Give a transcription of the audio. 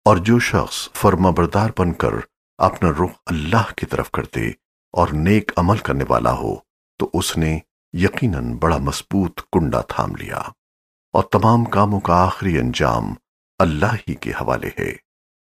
और जो शख्स फर्माबरदार बनकर अपना रुख अल्लाह की तरफ कर दे और नेक अमल करने वाला हो, तो उसने यकीनन बड़ा मजबूत कुंडा थाम लिया। और तमाम कामों का आखिरी अंजाम अल्लाह ही के हवाले है।